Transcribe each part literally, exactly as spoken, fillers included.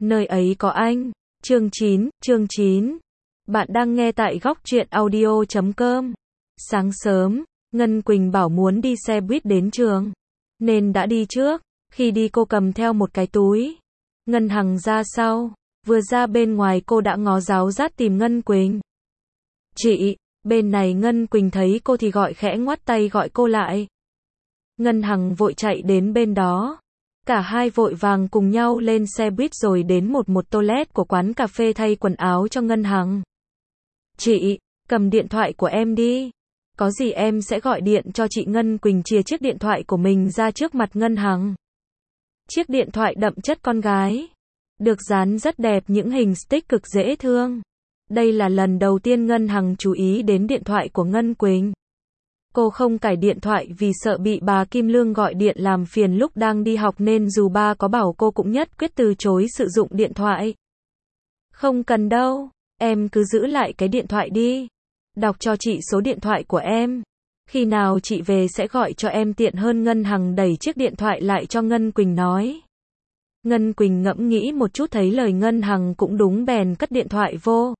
Nơi ấy có anh. Chương chín, chương chín. Bạn đang nghe tại góc truyện audio chấm com. Sáng sớm, Ngân Quỳnh bảo muốn đi xe buýt đến trường, nên đã đi trước. Khi đi cô cầm theo một cái túi. Ngân Hằng ra sau. Vừa ra bên ngoài cô đã ngó giáo giác tìm Ngân Quỳnh. Chị, bên này Ngân Quỳnh thấy cô thì gọi khẽ ngoắt tay gọi cô lại. Ngân Hằng vội chạy đến bên đó. Cả hai vội vàng cùng nhau lên xe buýt rồi đến một một toilet của quán cà phê thay quần áo cho Ngân Hằng. Chị, cầm điện thoại của em đi. Có gì em sẽ gọi điện cho chị. Ngân Quỳnh chìa chiếc điện thoại của mình ra trước mặt Ngân Hằng. Chiếc điện thoại đậm chất con gái. Được dán rất đẹp những hình stick cực dễ thương. Đây là lần đầu tiên Ngân Hằng chú ý đến điện thoại của Ngân Quỳnh. Cô không cài điện thoại vì sợ bị bà Kim Lương gọi điện làm phiền lúc đang đi học nên dù ba có bảo cô cũng nhất quyết từ chối sử dụng điện thoại. Không cần đâu, em cứ giữ lại cái điện thoại đi. Đọc cho chị số điện thoại của em. Khi nào chị về sẽ gọi cho em tiện hơn. Ngân Hằng đẩy chiếc điện thoại lại cho Ngân Quỳnh nói. Ngân Quỳnh ngẫm nghĩ một chút thấy lời Ngân Hằng cũng đúng bèn cất điện thoại vô.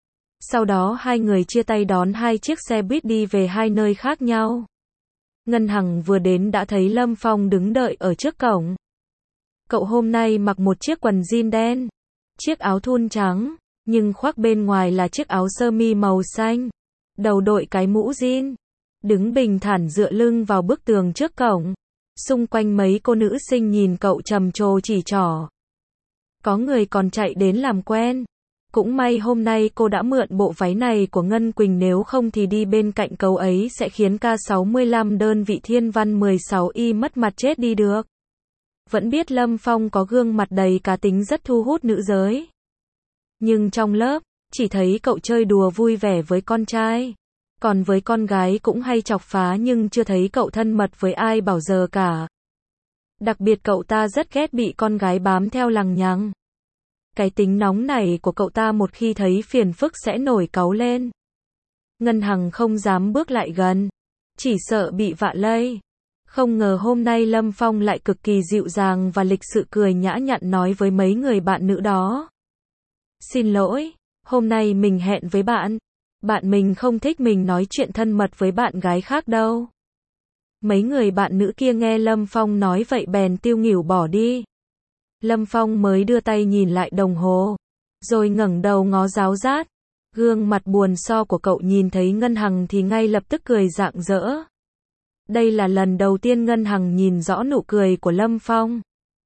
Sau đó hai người chia tay đón hai chiếc xe buýt đi về hai nơi khác nhau. Ngân Hằng vừa đến đã thấy Lâm Phong đứng đợi ở trước cổng. Cậu hôm nay mặc một chiếc quần jean đen, chiếc áo thun trắng, nhưng khoác bên ngoài là chiếc áo sơ mi màu xanh. Đầu đội cái mũ jean, đứng bình thản dựa lưng vào bức tường trước cổng. Xung quanh mấy cô nữ sinh nhìn cậu trầm trồ chỉ trỏ. Có người còn chạy đến làm quen. Cũng may hôm nay cô đã mượn bộ váy này của Ngân Quỳnh, nếu không thì đi bên cạnh cậu ấy sẽ khiến K sáu mươi lăm đơn vị thiên văn mười sáu y mất mặt chết đi được. Vẫn biết Lâm Phong có gương mặt đầy cá tính rất thu hút nữ giới. Nhưng trong lớp, chỉ thấy cậu chơi đùa vui vẻ với con trai. Còn với con gái cũng hay chọc phá nhưng chưa thấy cậu thân mật với ai bao giờ cả. Đặc biệt cậu ta rất ghét bị con gái bám theo lằng nhằng. Cái tính nóng này của cậu ta một khi thấy phiền phức sẽ nổi cáu lên. Ngân Hằng không dám bước lại gần, chỉ sợ bị vạ lây. Không ngờ hôm nay Lâm Phong lại cực kỳ dịu dàng và lịch sự cười nhã nhặn nói với mấy người bạn nữ đó. Xin lỗi, hôm nay mình hẹn với bạn. Bạn mình không thích mình nói chuyện thân mật với bạn gái khác đâu. Mấy người bạn nữ kia nghe Lâm Phong nói vậy bèn tiêu nghỉu bỏ đi. Lâm Phong mới đưa tay nhìn lại đồng hồ, rồi ngẩng đầu ngó giáo giác. Gương mặt buồn so của cậu nhìn thấy Ngân Hằng thì ngay lập tức cười rạng rỡ. Đây là lần đầu tiên Ngân Hằng nhìn rõ nụ cười của Lâm Phong.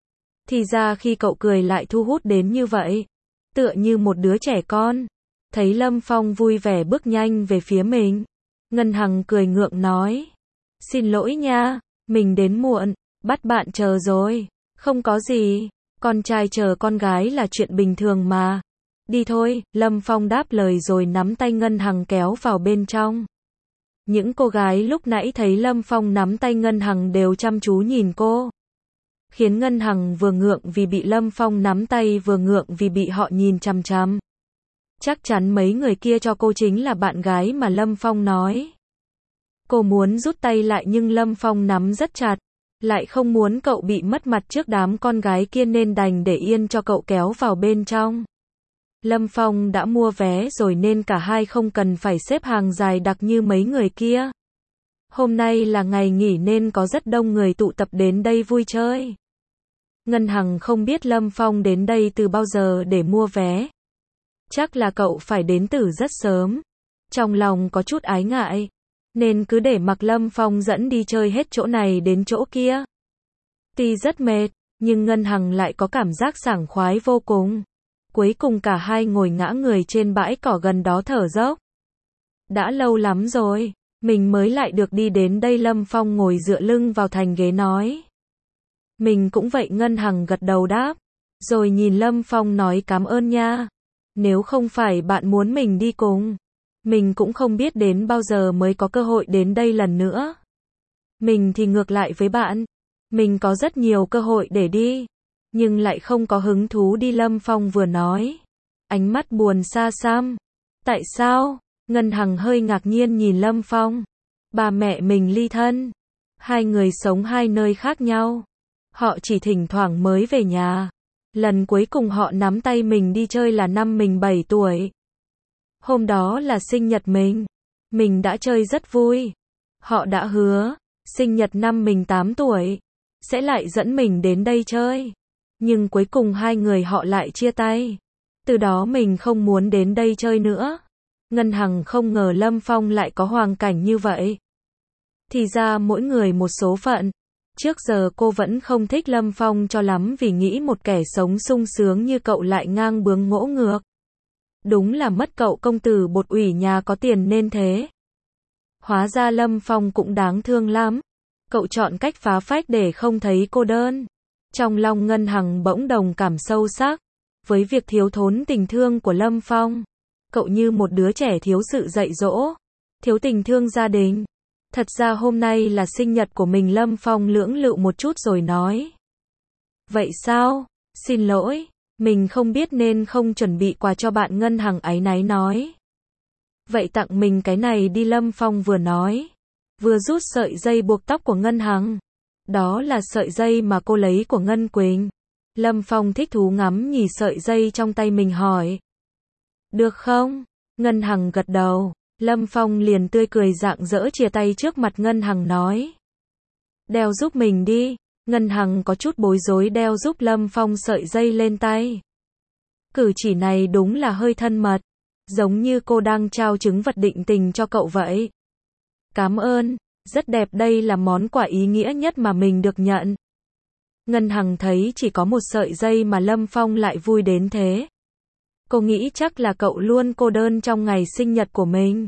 Thì ra khi cậu cười lại thu hút đến như vậy, tựa như một đứa trẻ con. Thấy Lâm Phong vui vẻ bước nhanh về phía mình, Ngân Hằng cười ngượng nói. Xin lỗi nha, mình đến muộn, bắt bạn chờ rồi. Không có gì, con trai chờ con gái là chuyện bình thường mà. Đi thôi, Lâm Phong đáp lời rồi nắm tay Ngân Hằng kéo vào bên trong. Những cô gái lúc nãy thấy Lâm Phong nắm tay Ngân Hằng đều chăm chú nhìn cô. Khiến Ngân Hằng vừa ngượng vì bị Lâm Phong nắm tay vừa ngượng vì bị họ nhìn chằm chằm. Chắc chắn mấy người kia cho cô chính là bạn gái mà Lâm Phong nói. Cô muốn rút tay lại nhưng Lâm Phong nắm rất chặt. Lại không muốn cậu bị mất mặt trước đám con gái kia nên đành để yên cho cậu kéo vào bên trong. Lâm Phong đã mua vé rồi nên cả hai không cần phải xếp hàng dài đặc như mấy người kia. Hôm nay là ngày nghỉ nên có rất đông người tụ tập đến đây vui chơi. Ngân Hằng không biết Lâm Phong đến đây từ bao giờ để mua vé. Chắc là cậu phải đến từ rất sớm. Trong lòng có chút ái ngại, nên cứ để mặc Lâm Phong dẫn đi chơi hết chỗ này đến chỗ kia. Tuy rất mệt, nhưng Ngân Hằng lại có cảm giác sảng khoái vô cùng. Cuối cùng cả hai ngồi ngã người trên bãi cỏ gần đó thở dốc. Đã lâu lắm rồi, mình mới lại được đi đến đây. Lâm Phong ngồi dựa lưng vào thành ghế nói. Mình cũng vậy. Ngân Hằng gật đầu đáp, rồi nhìn Lâm Phong nói cảm ơn nha. Nếu không phải bạn muốn mình đi cùng, mình cũng không biết đến bao giờ mới có cơ hội đến đây lần nữa. Mình thì ngược lại với bạn, mình có rất nhiều cơ hội để đi, nhưng lại không có hứng thú đi. Lâm Phong vừa nói, ánh mắt buồn xa xăm. Tại sao? Ngân Hằng hơi ngạc nhiên nhìn Lâm Phong. Ba mẹ mình ly thân, hai người sống hai nơi khác nhau. Họ chỉ thỉnh thoảng mới về nhà. Lần cuối cùng họ nắm tay mình đi chơi là năm mình bảy tuổi. Hôm đó là sinh nhật mình. Mình đã chơi rất vui. Họ đã hứa, sinh nhật năm mình tám tuổi, sẽ lại dẫn mình đến đây chơi. Nhưng cuối cùng hai người họ lại chia tay. Từ đó mình không muốn đến đây chơi nữa. Ngân Hằng không ngờ Lâm Phong lại có hoàn cảnh như vậy. Thì ra mỗi người một số phận. Trước giờ cô vẫn không thích Lâm Phong cho lắm vì nghĩ một kẻ sống sung sướng như cậu lại ngang bướng ngỗ ngược. Đúng là mất cậu công tử bột ủy nhà có tiền nên thế. Hóa ra Lâm Phong cũng đáng thương lắm. Cậu chọn cách phá phách để không thấy cô đơn. Trong lòng Ngân Hằng bỗng đồng cảm sâu sắc với việc thiếu thốn tình thương của Lâm Phong. Cậu như một đứa trẻ thiếu sự dạy dỗ, thiếu tình thương gia đình. Thật ra hôm nay là sinh nhật của mình. Lâm Phong lưỡng lự một chút rồi nói. Vậy sao? Xin lỗi, mình không biết nên không chuẩn bị quà cho bạn. Ngân Hằng áy náy nói. Vậy tặng mình cái này đi. Lâm Phong vừa nói, vừa rút sợi dây buộc tóc của Ngân Hằng. Đó là sợi dây mà cô lấy của Ngân Quỳnh. Lâm Phong thích thú ngắm nhìn sợi dây trong tay mình hỏi. Được không? Ngân Hằng gật đầu. Lâm Phong liền tươi cười rạng rỡ chia tay trước mặt Ngân Hằng nói. Đeo giúp mình đi. Ngân Hằng có chút bối rối đeo giúp Lâm Phong sợi dây lên tay. Cử chỉ này đúng là hơi thân mật. Giống như cô đang trao chứng vật định tình cho cậu vậy. Cảm ơn, rất đẹp, đây là món quà ý nghĩa nhất mà mình được nhận. Ngân Hằng thấy chỉ có một sợi dây mà Lâm Phong lại vui đến thế. Cô nghĩ chắc là cậu luôn cô đơn trong ngày sinh nhật của mình.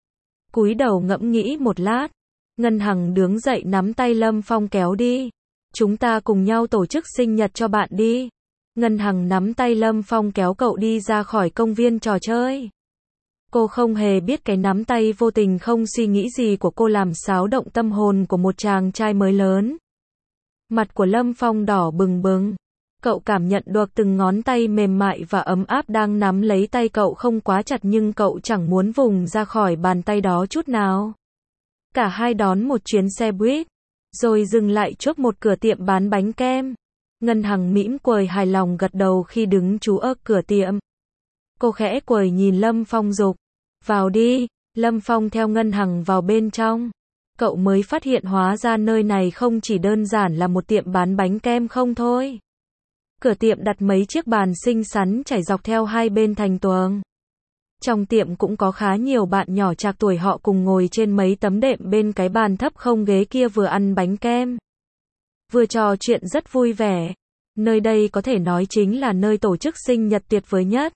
Cúi đầu ngẫm nghĩ một lát, Ngân Hằng đứng dậy nắm tay Lâm Phong kéo đi. Chúng ta cùng nhau tổ chức sinh nhật cho bạn đi. Ngân Hằng nắm tay Lâm Phong kéo cậu đi ra khỏi công viên trò chơi. Cô không hề biết cái nắm tay vô tình không suy nghĩ gì của cô làm xáo động tâm hồn của một chàng trai mới lớn. Mặt của Lâm Phong đỏ bừng bừng. Cậu cảm nhận được từng ngón tay mềm mại và ấm áp đang nắm lấy tay cậu không quá chặt nhưng cậu chẳng muốn vùng ra khỏi bàn tay đó chút nào. Cả hai đón một chuyến xe buýt, rồi dừng lại trước một cửa tiệm bán bánh kem. Ngân Hằng mỉm cười hài lòng gật đầu khi đứng trú ở cửa tiệm. Cô khẽ cười nhìn Lâm Phong dục. Vào đi. Lâm Phong theo Ngân Hằng vào bên trong. Cậu mới phát hiện hóa ra nơi này không chỉ đơn giản là một tiệm bán bánh kem không thôi. Cửa tiệm đặt mấy chiếc bàn xinh xắn trải dọc theo hai bên thành tường. Trong tiệm cũng có khá nhiều bạn nhỏ trạc tuổi họ cùng ngồi trên mấy tấm đệm bên cái bàn thấp không ghế kia vừa ăn bánh kem, vừa trò chuyện rất vui vẻ. Nơi đây có thể nói chính là nơi tổ chức sinh nhật tuyệt vời nhất.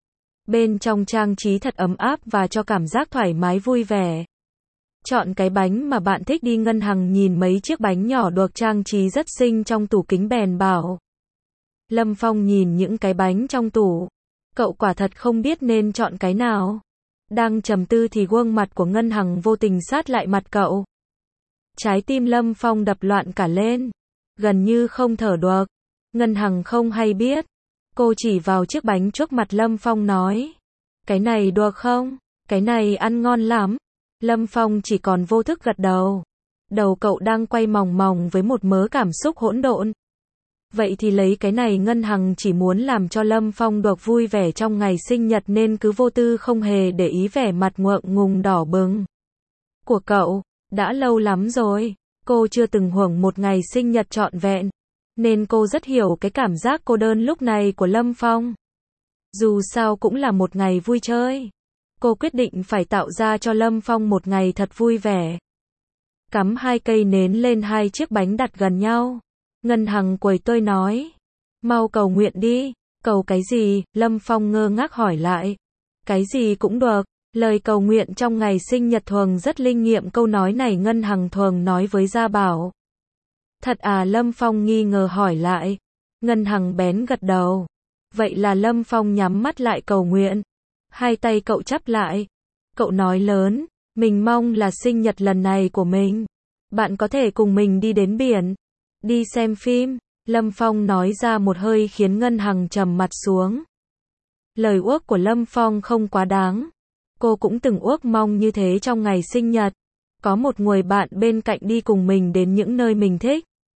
Bên trong trang trí thật ấm áp và cho cảm giác thoải mái vui vẻ. Chọn cái bánh mà bạn thích đi. Ngân Hằng nhìn mấy chiếc bánh nhỏ được trang trí rất xinh trong tủ kính bèn bảo. Lâm Phong nhìn những cái bánh trong tủ. Cậu quả thật không biết nên chọn cái nào. Đang trầm tư thì gương mặt của Ngân Hằng vô tình sát lại mặt cậu. Trái tim Lâm Phong đập loạn cả lên. Gần như không thở được. Ngân Hằng không hay biết. Cô chỉ vào chiếc bánh trước mặt Lâm Phong nói. Cái này được không? Cái này ăn ngon lắm. Lâm Phong chỉ còn vô thức gật đầu. Đầu cậu đang quay mòng mòng với một mớ cảm xúc hỗn độn. Vậy thì lấy cái này. Ngân Hằng chỉ muốn làm cho Lâm Phong được vui vẻ trong ngày sinh nhật nên cứ vô tư không hề để ý vẻ mặt ngượng ngùng đỏ bừng của cậu. Đã lâu lắm rồi, cô chưa từng hưởng một ngày sinh nhật trọn vẹn, nên cô rất hiểu cái cảm giác cô đơn lúc này của Lâm Phong. Dù sao cũng là một ngày vui chơi. Cô quyết định phải tạo ra cho Lâm Phong một ngày thật vui vẻ. Cắm hai cây nến lên hai chiếc bánh đặt gần nhau. Ngân Hằng quầy tôi nói. Mau cầu nguyện đi. Cầu cái gì? Lâm Phong ngơ ngác hỏi lại. Cái gì cũng được. Lời cầu nguyện trong ngày sinh nhật thường rất linh nghiệm. Câu nói này Ngân Hằng thường nói với Gia Bảo. Thật à? Lâm Phong nghi ngờ hỏi lại. Ngân Hằng bén gật đầu. Vậy là Lâm Phong nhắm mắt lại cầu nguyện. Hai tay cậu chắp lại. Cậu nói lớn. Mình mong là sinh nhật lần này của mình. Bạn có thể cùng mình đi đến biển. Đi xem phim. Lâm Phong nói ra một hơi khiến Ngân Hằng trầm mặt xuống. Lời ước của Lâm Phong không quá đáng. Cô cũng từng ước mong như thế trong ngày sinh nhật. Có một người bạn bên cạnh đi cùng mình đến những nơi mình thích.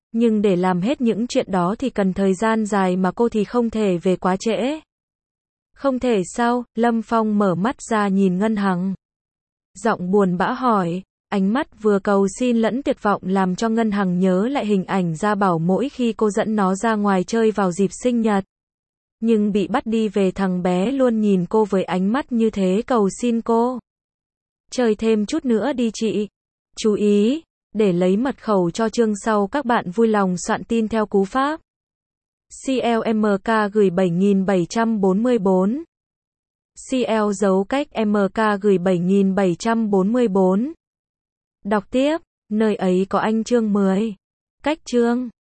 Nhưng để làm hết những chuyện đó thì cần thời gian dài mà cô thì không thể về quá trễ. Không thể sao? Lâm Phong mở mắt ra nhìn Ngân Hằng. Giọng buồn bã hỏi, ánh mắt vừa cầu xin lẫn tuyệt vọng làm cho Ngân Hằng nhớ lại hình ảnh Gia Bảo mỗi khi cô dẫn nó ra ngoài chơi vào dịp sinh nhật. Nhưng bị bắt đi về thằng bé luôn nhìn cô với ánh mắt như thế cầu xin cô. Chơi thêm chút nữa đi chị. Chú ý, để lấy mật khẩu cho chương sau các bạn vui lòng soạn tin theo cú pháp xê lờ em ca gửi bảy nghìn bảy trăm bốn mươi bốn. xê lờ dấu cách em ca gửi bảy nghìn bảy trăm bốn mươi bốn. Đọc tiếp, nơi ấy có anh chương mười. Cách chương